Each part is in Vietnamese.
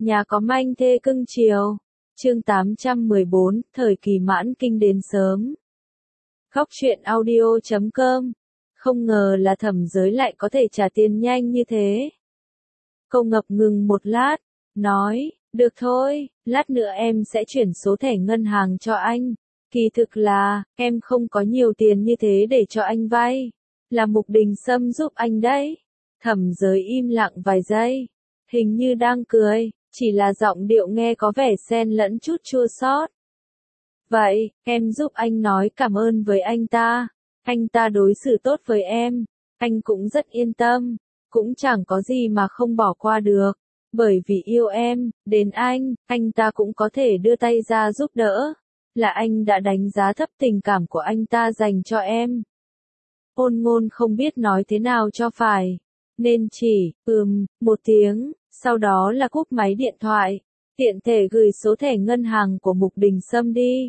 Nhà có manh thê cưng chiều. Chương 814, thời kỳ mãn kinh đến sớm. Góc truyện audio.com. Không ngờ là Thẩm Giới lại có thể trả tiền nhanh như thế. Cô ngập ngừng một lát, nói, được thôi, lát nữa em sẽ chuyển số thẻ ngân hàng cho anh. Kỳ thực là, em không có nhiều tiền như thế để cho anh vay. Là Mục Đình Sâm giúp anh đấy. Thẩm Giới im lặng vài giây, hình như đang cười, chỉ là giọng điệu nghe có vẻ xen lẫn chút chua xót. Vậy, em giúp anh nói cảm ơn với anh ta đối xử tốt với em, anh cũng rất yên tâm, cũng chẳng có gì mà không bỏ qua được, bởi vì yêu em, đến anh ta cũng có thể đưa tay ra giúp đỡ, là anh đã đánh giá thấp tình cảm của anh ta dành cho em. Ôn Ngôn không biết nói thế nào cho phải, nên chỉ, một tiếng, sau đó là cúp máy điện thoại, tiện thể gửi số thẻ ngân hàng của Mục Đình Sâm đi.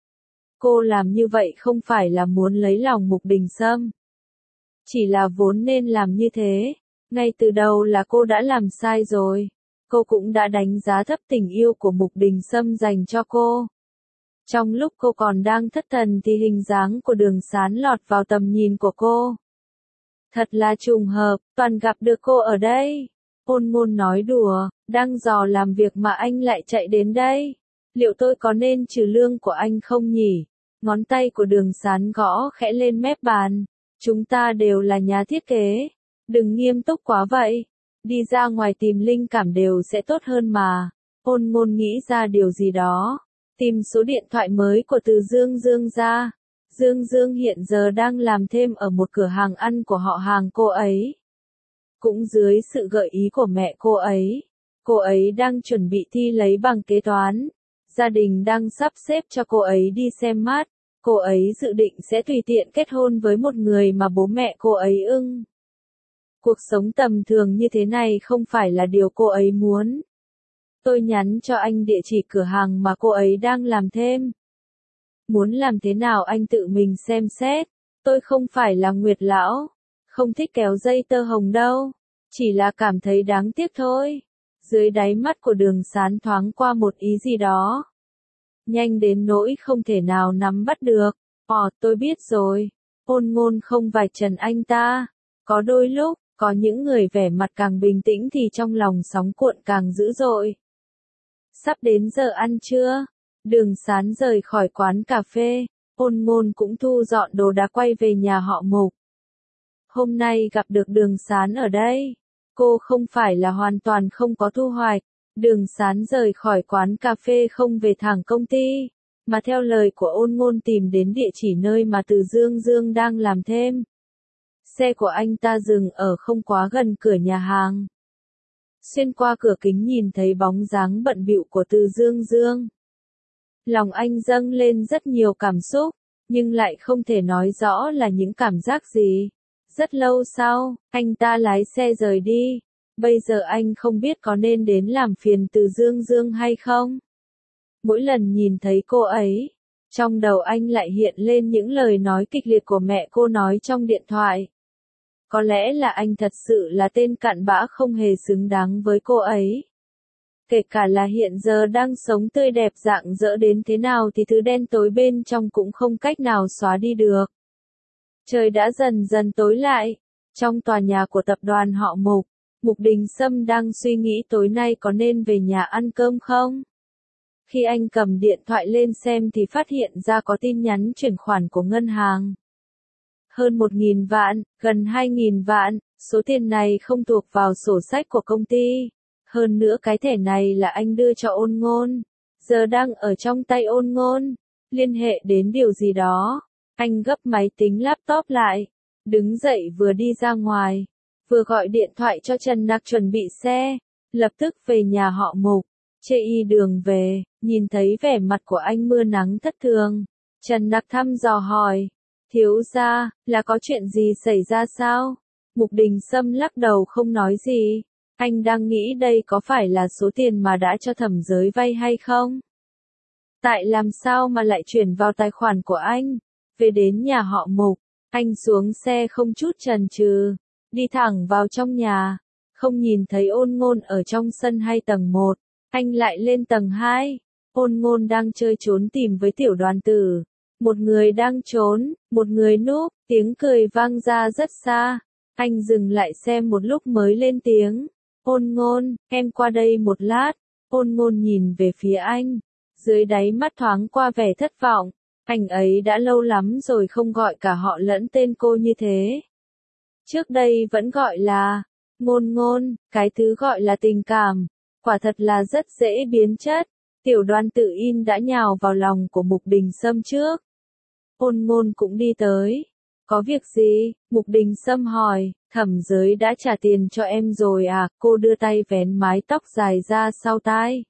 Cô làm như vậy không phải là muốn lấy lòng Mục Đình Sâm, chỉ là vốn nên làm như thế, ngay từ đầu là cô đã làm sai rồi, cô cũng đã đánh giá thấp tình yêu của Mục Đình Sâm dành cho cô. Trong lúc cô còn đang thất thần thì hình dáng của Đường Sán lọt vào tầm nhìn của cô. Thật là trùng hợp, toàn gặp được cô ở đây. Ôn Ngôn nói đùa, đang dò làm việc mà anh lại chạy đến đây. Liệu tôi có nên trừ lương của anh không nhỉ? Ngón tay của Đường Sán gõ khẽ lên mép bàn. Chúng ta đều là nhà thiết kế. Đừng nghiêm túc quá vậy. Đi ra ngoài tìm linh cảm đều sẽ tốt hơn mà. Ôn Ngôn nghĩ ra điều gì đó. Tìm số điện thoại mới của Từ Dương Dương ra. Dương Dương hiện giờ đang làm thêm ở một cửa hàng ăn của họ hàng cô ấy. Cũng dưới sự gợi ý của mẹ cô ấy đang chuẩn bị thi lấy bằng kế toán. Gia đình đang sắp xếp cho cô ấy đi xem mắt. Cô ấy dự định sẽ tùy tiện kết hôn với một người mà bố mẹ cô ấy ưng. Cuộc sống tầm thường như thế này không phải là điều cô ấy muốn. Tôi nhắn cho anh địa chỉ cửa hàng mà cô ấy đang làm thêm. Muốn làm thế nào anh tự mình xem xét. Tôi không phải là Nguyệt Lão. Không thích kéo dây tơ hồng đâu. Chỉ là cảm thấy đáng tiếc thôi. Dưới đáy mắt của Đường Sán thoáng qua một ý gì đó. Nhanh đến nỗi không thể nào nắm bắt được. Tôi biết rồi. Ôn Ngôn không vạch trần anh ta. Có đôi lúc, có những người vẻ mặt càng bình tĩnh thì trong lòng sóng cuộn càng dữ dội. Sắp đến giờ ăn trưa. Đường Sán rời khỏi quán cà phê. Ôn Ngôn cũng thu dọn đồ đạc quay về nhà họ Mục. Hôm nay gặp được Đường Sán ở đây. Cô không phải là hoàn toàn không có thu hoạch. Đường Sán rời khỏi quán cà phê không về thẳng công ty, mà theo lời của Ôn Ngôn tìm đến địa chỉ nơi mà Từ Dương Dương đang làm thêm. Xe của anh ta dừng ở không quá gần cửa nhà hàng. Xuyên qua cửa kính nhìn thấy bóng dáng bận bịu của Từ Dương Dương. Lòng anh dâng lên rất nhiều cảm xúc, nhưng lại không thể nói rõ là những cảm giác gì. Rất lâu sau, anh ta lái xe rời đi. Bây giờ anh không biết có nên đến làm phiền Từ Dương Dương hay không. Mỗi lần nhìn thấy cô ấy, trong đầu anh lại hiện lên những lời nói kịch liệt của mẹ cô nói trong điện thoại. Có lẽ là anh thật sự là tên cặn bã không hề xứng đáng với cô ấy. Kể cả là hiện giờ đang sống tươi đẹp rạng rỡ đến thế nào thì thứ đen tối bên trong cũng không cách nào xóa đi được. Trời đã dần dần tối lại. Trong tòa nhà của tập đoàn họ Mục, Mục Đình Sâm đang suy nghĩ tối nay có nên về nhà ăn cơm không? Khi anh cầm điện thoại lên xem thì phát hiện ra có tin nhắn chuyển khoản của ngân hàng. Hơn 1.000 vạn, gần 2.000 vạn, số tiền này không thuộc vào sổ sách của công ty. Hơn nữa cái thẻ này là anh đưa cho Ôn Ngôn. Giờ đang ở trong tay Ôn Ngôn. Liên hệ đến điều gì đó. Anh gấp máy tính laptop lại. Đứng dậy vừa đi ra ngoài. Vừa gọi điện thoại cho Trần Nặc chuẩn bị xe. Lập tức về nhà họ Mục. Chê đường về, nhìn thấy vẻ mặt của anh mưa nắng thất thường. Trần Nặc thăm dò hỏi. Thiếu gia, là có chuyện gì xảy ra sao? Mục Đình Sâm lắc đầu không nói gì. Anh đang nghĩ đây có phải là số tiền mà đã cho Thẩm Giới vay hay không? Tại làm sao mà lại chuyển vào tài khoản của anh? Về đến nhà họ Mục, anh xuống xe không chút chần chừ, đi thẳng vào trong nhà, không nhìn thấy Ôn Ngôn ở trong sân hay tầng 1. Anh lại lên tầng 2. Ôn Ngôn đang chơi trốn tìm với Tiểu Đoàn Tử. Một người đang trốn, một người núp, tiếng cười vang ra rất xa. Anh dừng lại xem một lúc mới lên tiếng. Ôn Ngôn, em qua đây một lát. Ôn Ngôn nhìn về phía anh. Dưới đáy mắt thoáng qua vẻ thất vọng. Anh ấy đã lâu lắm rồi không gọi cả họ lẫn tên cô như thế. Trước đây vẫn gọi là Ngôn Ngôn, cái thứ gọi là tình cảm. Quả thật là rất dễ biến chất. Tiểu Đoàn Tử in đã nhào vào lòng của Mục Đình Sâm trước. Ôn Ngôn cũng đi tới. Có việc gì? Mục Đình Sâm hỏi. Thẩm Giới đã trả tiền cho em rồi à? Cô đưa tay vén mái tóc dài ra sau tai.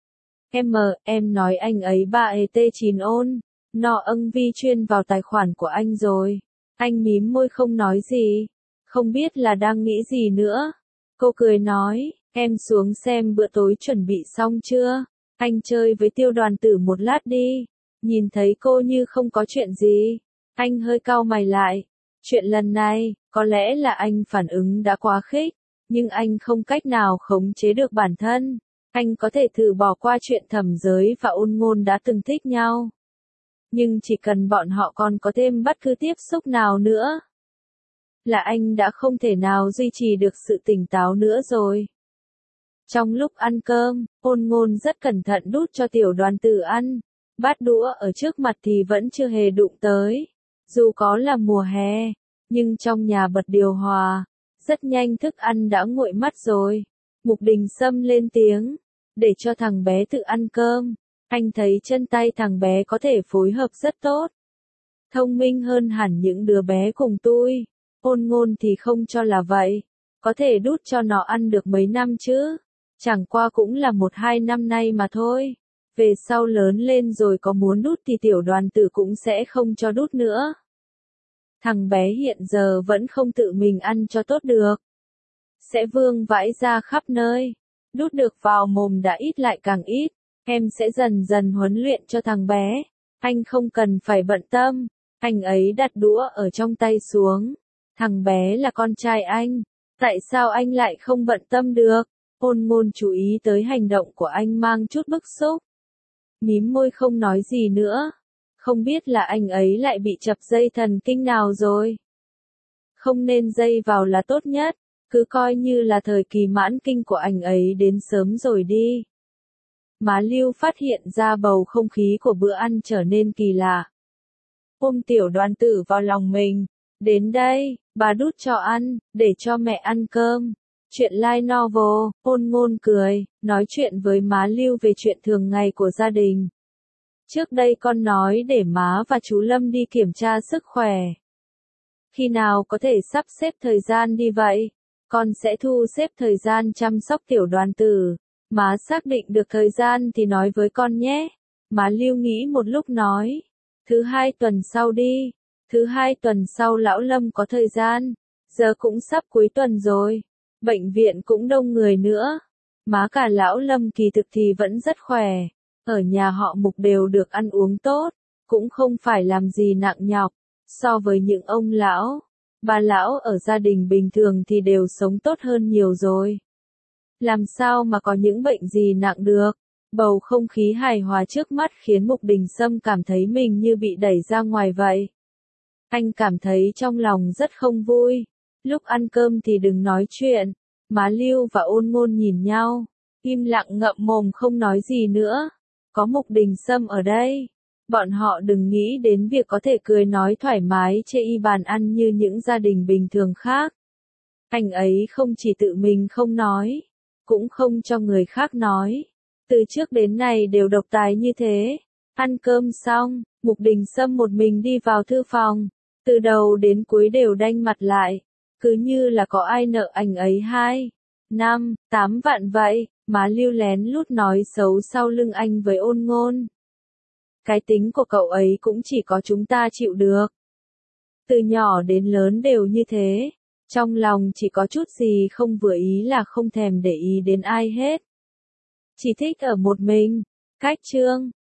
Em nói anh ấy ba ET9 ôn. Nọ âng vi chuyên vào tài khoản của anh rồi. Anh mím môi không nói gì. Không biết là đang nghĩ gì nữa. Cô cười nói, em xuống xem bữa tối chuẩn bị xong chưa? Anh chơi với Tiêu Đoàn Tử một lát đi. Nhìn thấy cô như không có chuyện gì. Anh hơi cau mày lại. Chuyện lần này, có lẽ là anh phản ứng đã quá khích. Nhưng anh không cách nào khống chế được bản thân. Anh có thể thử bỏ qua chuyện Thẩm Giới và Ôn Ngôn đã từng thích nhau. Nhưng chỉ cần bọn họ còn có thêm bất cứ tiếp xúc nào nữa, là anh đã không thể nào duy trì được sự tỉnh táo nữa rồi. Trong lúc ăn cơm, Ôn Ngôn rất cẩn thận đút cho Tiểu Đoàn Tử ăn. Bát đũa ở trước mặt thì vẫn chưa hề đụng tới. Dù có là mùa hè, nhưng trong nhà bật điều hòa, rất nhanh thức ăn đã nguội mất rồi. Mục Đình Sâm lên tiếng, để cho thằng bé tự ăn cơm. Anh thấy chân tay thằng bé có thể phối hợp rất tốt. Thông minh hơn hẳn những đứa bé cùng tôi. Ôn Ngôn thì không cho là vậy. Có thể đút cho nó ăn được mấy năm chứ. Chẳng qua cũng là 1-2 năm nay mà thôi. Về sau lớn lên rồi có muốn đút thì Tiểu Đoàn Tử cũng sẽ không cho đút nữa. Thằng bé hiện giờ vẫn không tự mình ăn cho tốt được. Sẽ vương vãi ra khắp nơi. Đút được vào mồm đã ít lại càng ít. Em sẽ dần dần huấn luyện cho thằng bé. Anh không cần phải bận tâm. Anh ấy đặt đũa ở trong tay xuống. Thằng bé là con trai anh. Tại sao anh lại không bận tâm được? Ôn Ngôn chú ý tới hành động của anh mang chút bức xúc. Mím môi không nói gì nữa. Không biết là anh ấy lại bị chập dây thần kinh nào rồi. Không nên dây vào là tốt nhất. Cứ coi như là thời kỳ mãn kinh của anh ấy đến sớm rồi đi. Má Lưu phát hiện ra bầu không khí của bữa ăn trở nên kỳ lạ. Ôm Tiểu Đoàn Tử vào lòng mình. Đến đây, bà đút cho ăn, để cho mẹ ăn cơm. Chuyện light novel, Ôn Ngôn cười, nói chuyện với má Lưu về chuyện thường ngày của gia đình. Trước đây con nói để má và chú Lâm đi kiểm tra sức khỏe. Khi nào có thể sắp xếp thời gian đi vậy? Con sẽ thu xếp thời gian chăm sóc Tiểu Đoàn Tử. Má xác định được thời gian thì nói với con nhé. Má Lưu nghĩ một lúc nói. Thứ 2 tuần sau đi. Thứ 2 tuần sau lão Lâm có thời gian. Giờ cũng sắp cuối tuần rồi. Bệnh viện cũng đông người nữa. Má cả lão Lâm kỳ thực thì vẫn rất khỏe. Ở nhà họ Mục đều được ăn uống tốt. Cũng không phải làm gì nặng nhọc. So với những ông lão, bà lão ở gia đình bình thường thì đều sống tốt hơn nhiều rồi. Làm sao mà có những bệnh gì nặng được? Bầu không khí hài hòa trước mắt khiến Mục Đình Sâm cảm thấy mình như bị đẩy ra ngoài vậy. Anh cảm thấy trong lòng rất không vui. Lúc ăn cơm thì đừng nói chuyện. Má Lưu và Ôn Ngôn nhìn nhau, im lặng ngậm mồm không nói gì nữa. Có Mục Đình Sâm ở đây. Bọn họ đừng nghĩ đến việc có thể cười nói thoải mái chê y bàn ăn như những gia đình bình thường khác. Anh ấy không chỉ tự mình không nói, cũng không cho người khác nói. Từ trước đến nay đều độc tài như thế. Ăn cơm xong, Mục Đình Sâm một mình đi vào thư phòng. Từ đầu đến cuối đều đanh mặt lại. Cứ như là có ai nợ anh ấy 2-5-8 vạn vậy. Má Lưu lén lút nói xấu sau lưng anh với Ôn Ngôn. Cái tính của cậu ấy cũng chỉ có chúng ta chịu được. Từ nhỏ đến lớn đều như thế. Trong lòng chỉ có chút gì không vừa ý là không thèm để ý đến ai hết. Chỉ thích ở một mình. Cách chương